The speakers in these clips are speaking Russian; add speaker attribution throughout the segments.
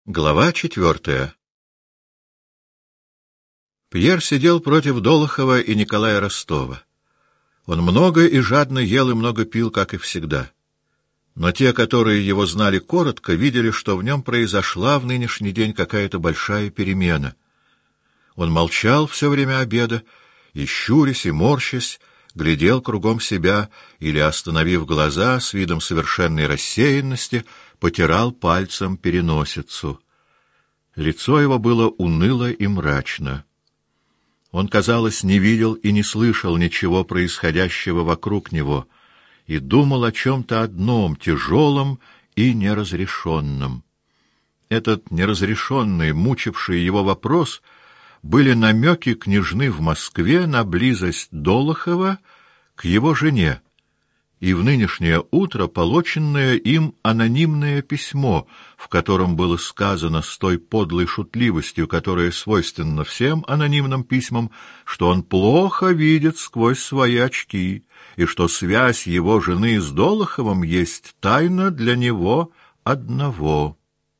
Speaker 1: Глава 4. Пьер сидел против Долохова и Николая Ростова. Он много и жадно ел и много пил, как и всегда. Но те, которые его знали коротко, видели, что в нем произошла в нынешний день какая-то большая перемена. Он молчал все время обеда и, щурясь и морщась, глядел кругом себя или, остановив глаза, с видом совершенной рассеянности, потирал пальцем переносицу. Лицо его было уныло и мрачно. Он, казалось, не видел и не слышал ничего происходящего вокруг него и думал о чем-то одном, тяжелом и неразрешенном. Этот неразрешенный, мучивший его вопрос были намеки княжны в Москве на близость Долохова к его жене и в нынешнее утро полученное им анонимное письмо, в котором было сказано с той подлой шутливостью, которая свойственна всем анонимным письмам, что он плохо видит сквозь свои очки и что связь его жены с Долоховым есть тайна для него одного.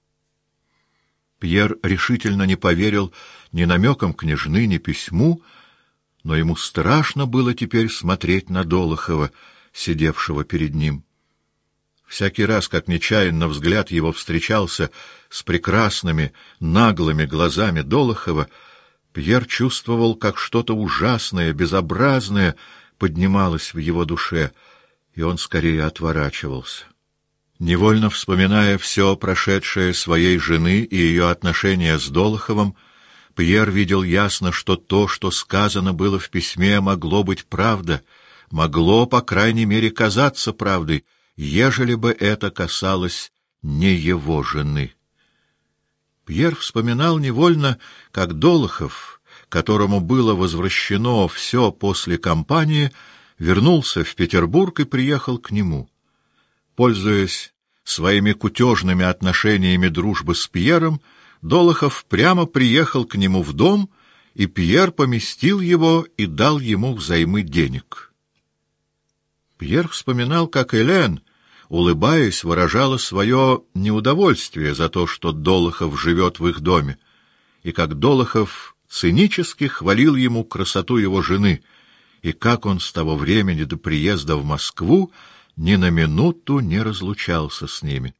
Speaker 1: Пьер решительно не поверил ни намекам княжны, ни письму, но ему страшно было теперь смотреть на Долохова, сидевшего перед ним. Всякий раз, как нечаянно взгляд его встречался с прекрасными, наглыми глазами Долохова, Пьер чувствовал, как что-то ужасное, безобразное поднималось в его душе, и он скорее отворачивался. Невольно вспоминая все прошедшее своей жены и ее отношения с Долоховым, Пьер видел ясно, что то, что сказано было в письме, могло быть правда, могло, по крайней мере, казаться правдой, ежели бы это касалось не его жены. Пьер вспоминал невольно, как Долохов, которому было возвращено все после кампании, вернулся в Петербург и приехал к нему. Пользуясь своими кутежными отношениями дружбы с Пьером, Долохов прямо приехал к нему в дом, и Пьер поместил его и дал ему взаймы денег. Пьер вспоминал, как Элен, улыбаясь, выражала свое неудовольствие за то, что Долохов живет в их доме, и как Долохов цинически хвалил ему красоту его жены, и как он с того времени до приезда в Москву ни на минуту не разлучался с ними.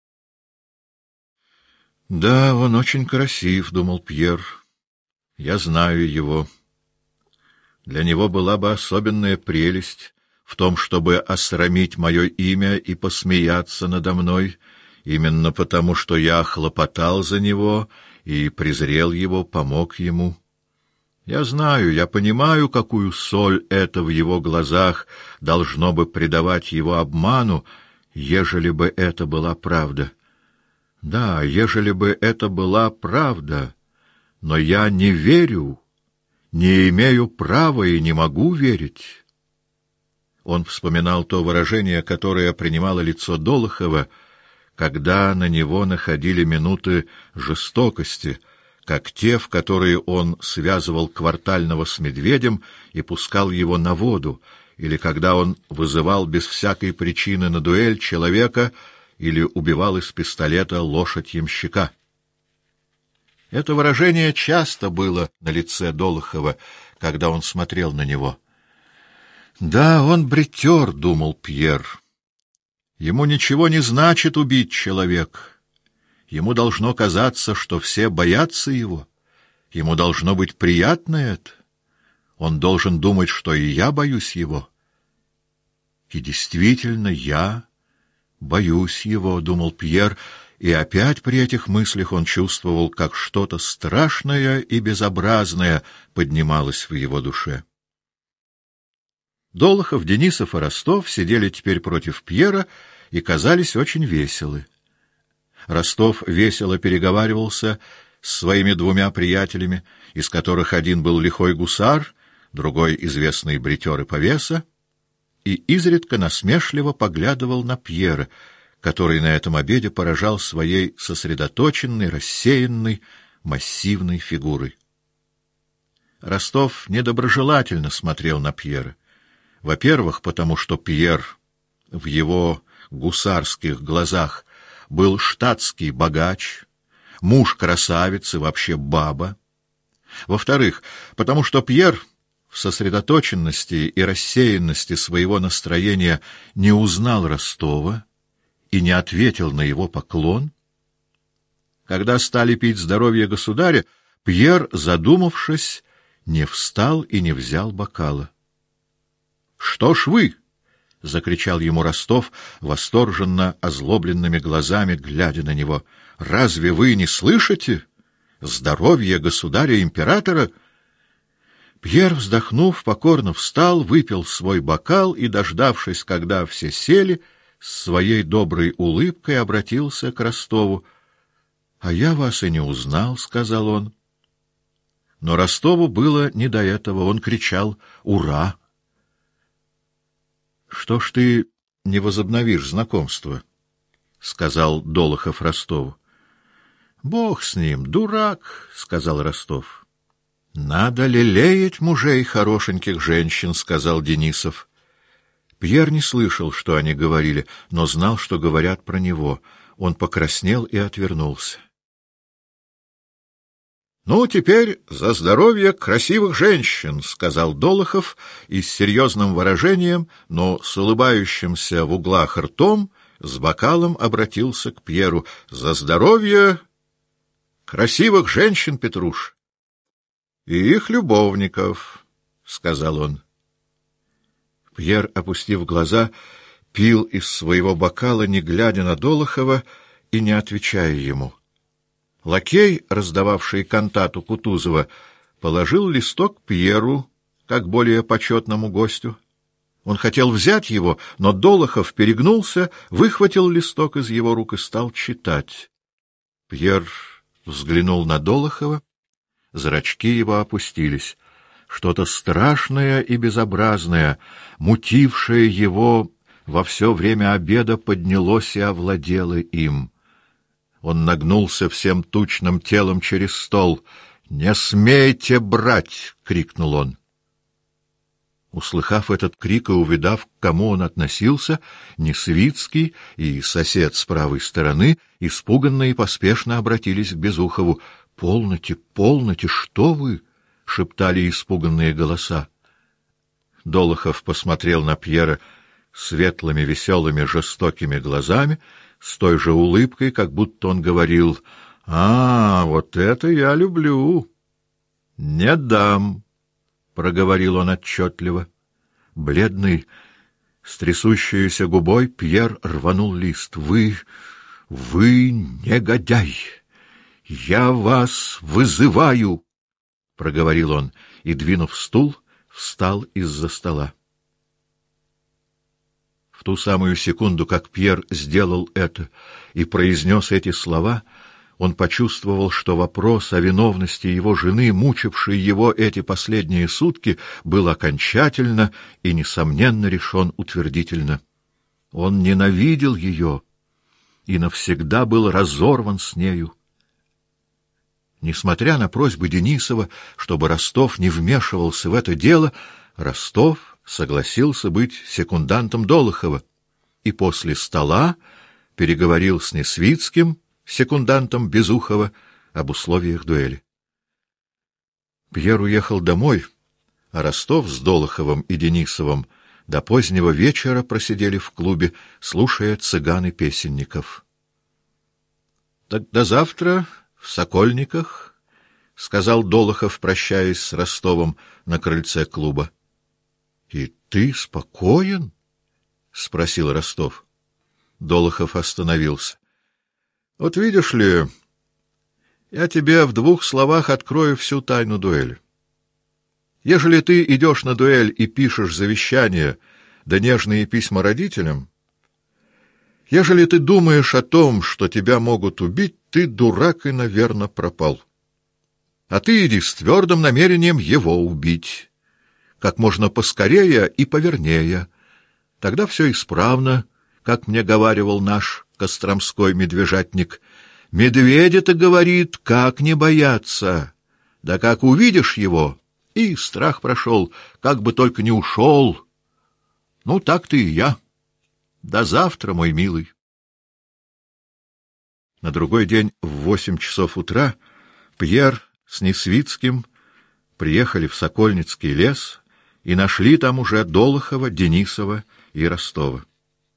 Speaker 1: «Да, он очень красив», — думал Пьер. «Я знаю его. Для него была бы особенная прелесть в том, чтобы осрамить мое имя и посмеяться надо мной, именно потому, что я хлопотал за него и презрел его, помог ему. Я знаю, я понимаю, какую соль это в его глазах должно бы придавать его обману, ежели бы это была правда. Да, ежели бы это была правда, но я не верю, не имею права и не могу верить». Он вспоминал то выражение, которое принимало лицо Долохова, когда на него находили минуты жестокости, как те, в которые он связывал Квартального с медведем и пускал его на воду, или когда он вызывал без всякой причины на дуэль человека или убивал из пистолета лошадь ямщика. Это выражение часто было на лице Долохова, когда он смотрел на него. «Да, он бретер», — думал Пьер. «Ему ничего не значит убить человека. Ему должно казаться, что все боятся его. Ему должно быть приятно это. Он должен думать, что и я боюсь его». И действительно, я боюсь его, — думал Пьер, и опять при этих мыслях он чувствовал, как что-то страшное и безобразное поднималось в его душе. Долохов, Денисов и Ростов сидели теперь против Пьера и казались очень веселы. Ростов весело переговаривался с своими двумя приятелями, из которых один был лихой гусар, другой — известный бретер и повеса, и изредка насмешливо поглядывал на Пьера, который на этом обеде поражал своей сосредоточенной, рассеянной, массивной фигурой. Ростов недоброжелательно смотрел на Пьера. Во-первых, потому что Пьер в его гусарских глазах был штатский богач, муж красавицы, вообще баба. Во-вторых, потому что Пьер в сосредоточенности и рассеянности своего настроения не узнал Ростова и не ответил на его поклон. Когда стали пить здоровье государя, Пьер, задумавшись, не встал и не взял бокала. — Что ж вы? — закричал ему Ростов, восторженно озлобленными глазами глядя на него. — Разве вы не слышите? Здоровье государя-императора! Пьер, вздохнув, покорно встал, выпил свой бокал и, дождавшись, когда все сели, с своей доброй улыбкой обратился к Ростову. — А я вас и не узнал, — сказал он. Но Ростову было не до этого. Он кричал «Ура!». — Что ж ты не возобновишь знакомство? — сказал Долохов Ростову. — Бог с ним, дурак, — сказал Ростов. — Надо лелеять мужей хорошеньких женщин, — сказал Денисов. Пьер не слышал, что они говорили, но знал, что говорят про него. Он покраснел и отвернулся. — Ну, теперь за здоровье красивых женщин, — сказал Долохов и с серьезным выражением, но с улыбающимся в углах ртом, с бокалом обратился к Пьеру. — За здоровье красивых женщин, Петруш! — И их любовников, — сказал он. Пьер, опустив глаза, пил из своего бокала, не глядя на Долохова и не отвечая ему. Лакей, раздававший кантату Кутузова, положил листок Пьеру, как более почетному гостю. Он хотел взять его, но Долохов перегнулся, выхватил листок из его рук и стал читать. Пьер взглянул на Долохова, зрачки его опустились. Что-то страшное и безобразное, мутившее его во все время обеда, поднялось и овладело им. Он нагнулся всем тучным телом через стол. «Не смейте брать!» — крикнул он. Услыхав этот крик и увидав, к кому он относился, Несвицкий и сосед с правой стороны, испуганно и поспешно обратились к Безухову. «Полноте, полноте, что вы?» — шептали испуганные голоса. Долохов посмотрел на Пьера светлыми, веселыми, жестокими глазами, с той же улыбкой, как будто он говорил: «А, вот это я люблю!» «Не дам!» — проговорил он отчетливо. Бледный, с трясущейся губой, Пьер рванул лист. Вы негодяй! Я вас вызываю!» — проговорил он и, двинув стул, встал из-за стола. В ту самую секунду, как Пьер сделал это и произнес эти слова, он почувствовал, что вопрос о виновности его жены, мучивший его эти последние сутки, был окончательно и несомненно решен утвердительно. Он ненавидел ее и навсегда был разорван с нею. Несмотря на просьбы Денисова, чтобы Ростов не вмешивался в это дело, Ростов согласился быть секундантом Долохова и после стола переговорил с Несвицким, секундантом Безухова, об условиях дуэли. Пьер уехал домой, а Ростов с Долоховым и Денисовым до позднего вечера просидели в клубе, слушая цыган и песенников. — Так до завтра в Сокольниках, — сказал Долохов, прощаясь с Ростовым на крыльце клуба. — И ты спокоен? — спросил Ростов. Долохов остановился. — Вот видишь ли, я тебе в двух словах открою всю тайну дуэли. Ежели ты идешь на дуэль и пишешь завещание да нежные письма родителям, ежели ты думаешь о том, что тебя могут убить, ты дурак и, наверное, пропал. А ты иди с твердым намерением его убить, как можно поскорее и повернее. Тогда все исправно, как мне говаривал наш костромской медвежатник. Медведя-то, говорит, как не бояться, да как увидишь его, и страх прошел, как бы только не ушел. Ну, так ты и я. До завтра, мой милый. На другой день в 8 часов утра Пьер с Несвицким приехали в Сокольницкий лес и нашли там уже Долохова, Денисова и Ростова.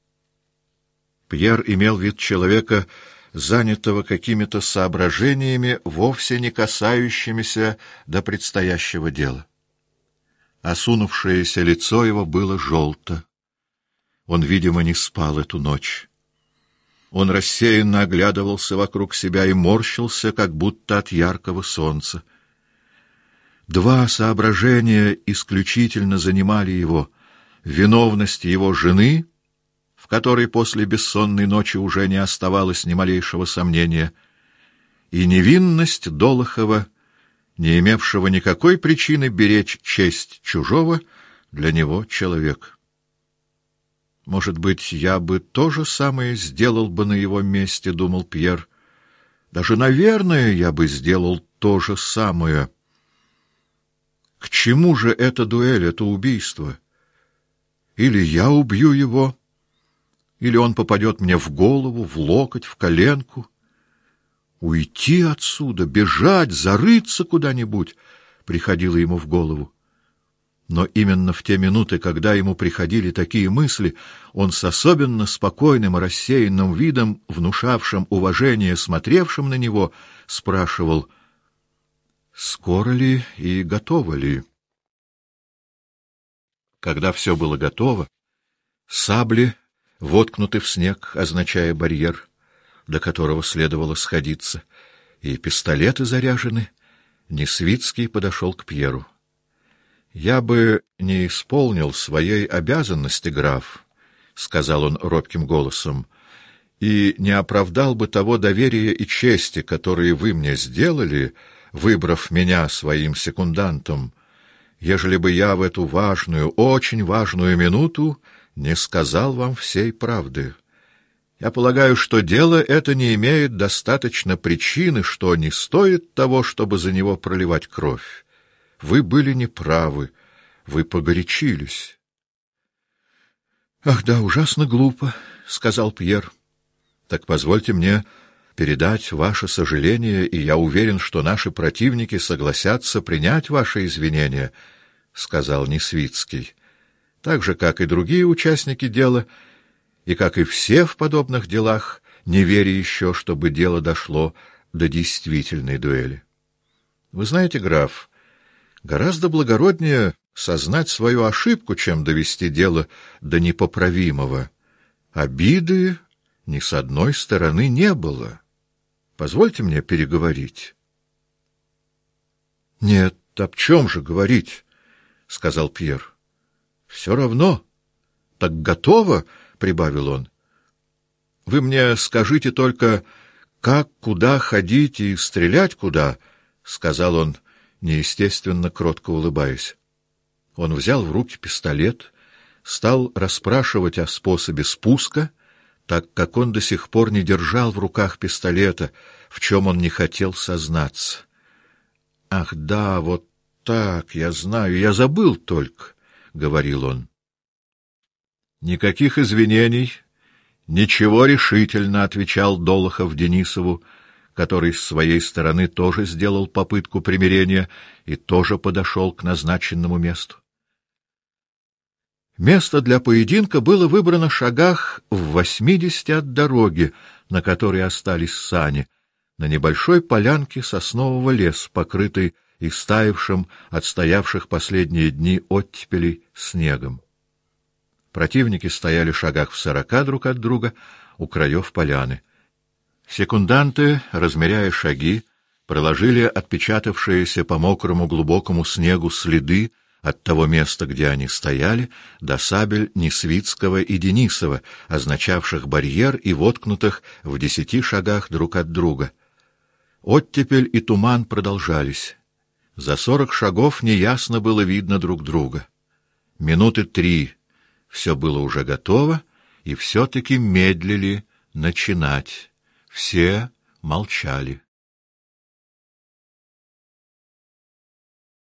Speaker 1: Пьер имел вид человека, занятого какими-то соображениями, вовсе не касающимися до предстоящего дела. Осунувшееся лицо его было желто. Он, видимо, не спал эту ночь. Он рассеянно оглядывался вокруг себя и морщился, как будто от яркого солнца. Два соображения исключительно занимали его: виновность его жены, в которой после бессонной ночи уже не оставалось ни малейшего сомнения, и невинность Долохова, не имевшего никакой причины беречь честь чужого для него человека. «Может быть, я бы то же самое сделал бы на его месте», — думал Пьер. «Даже, наверное, я бы сделал то же самое. К чему же эта дуэль, это убийство? Или я убью его, или он попадет мне в голову, в локоть, в коленку. Уйти отсюда, бежать, зарыться куда-нибудь приходило ему в голову. Но именно в те минуты, когда ему приходили такие мысли, он с особенно спокойным и рассеянным видом, внушавшим уважение смотревшим на него, спрашивал: «Скоро ли и готово ли?» Когда все было готово, сабли воткнуты в снег, означая барьер, до которого следовало сходиться, и пистолеты заряжены, Несвицкий подошел к Пьеру. «Я бы не исполнил своей обязанности, граф», — сказал он робким голосом, — «и не оправдал бы того доверия и чести, которые вы мне сделали, выбрав меня своим секундантом, ежели бы я в эту важную, очень важную минуту не сказал вам всей правды. Я полагаю, что дело это не имеет достаточно причины, что не стоит того, чтобы за него проливать кровь. Вы были неправы, вы погорячились». «Ах да, ужасно глупо», — сказал Пьер. «Так позвольте мне передать ваше сожаление, и я уверен, что наши противники согласятся принять ваши извинения», — сказал Несвицкий. «Так же, как и другие участники дела, и как и все в подобных делах, не веря еще, чтобы дело дошло до действительной дуэли. Вы знаете, граф, гораздо благороднее сознать свою ошибку, чем довести дело до непоправимого. Обиды ни с одной стороны не было. Позвольте мне переговорить». «Нет, об чем же говорить?» — сказал Пьер. «Все равно. Так готово?» — прибавил он. «Вы мне скажите только, как, куда ходить и стрелять куда?» — сказал он, неестественно кротко улыбаясь. Он взял в руки пистолет, стал расспрашивать о способе спуска, так как он до сих пор не держал в руках пистолета, в чем он не хотел сознаться. «Ах да, вот так, я знаю, я забыл только», — говорил он. «Никаких извинений, ничего решительно», — отвечал Долохов Денисову, который с своей стороны тоже сделал попытку примирения и тоже подошел к назначенному месту. Место для поединка было выбрано шагах в 80 от дороги, на которой остались сани, на небольшой полянке соснового леса, покрытой истаявшим от стоявших последние дни оттепелей снегом. Противники стояли в шагах в 40 друг от друга у краев поляны. Секунданты, размеряя шаги, проложили отпечатавшиеся по мокрому глубокому снегу следы от того места, где они стояли, до сабель Несвицкого и Денисова, означавших барьер и воткнутых в 10 шагах друг от друга. Оттепель и туман продолжались. За 40 шагов неясно было видно друг друга. Минуты 3 все было уже готово, и все-таки медлили начинать. Все молчали.